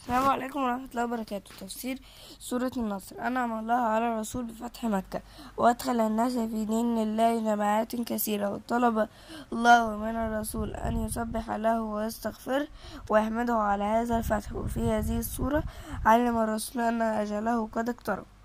السلام عليكم ورحمة الله وبركاته. تفسير سورة النصر. أنعم الله على الرسول بفتح مكة وأدخل الناس في دين الله جماعات كثيرة، وطلب الله من الرسول أن يسبح له ويستغفره ويحمده على هذا الفتح. وفي هذه السورة علم الرسول أن أجله قد اقترب.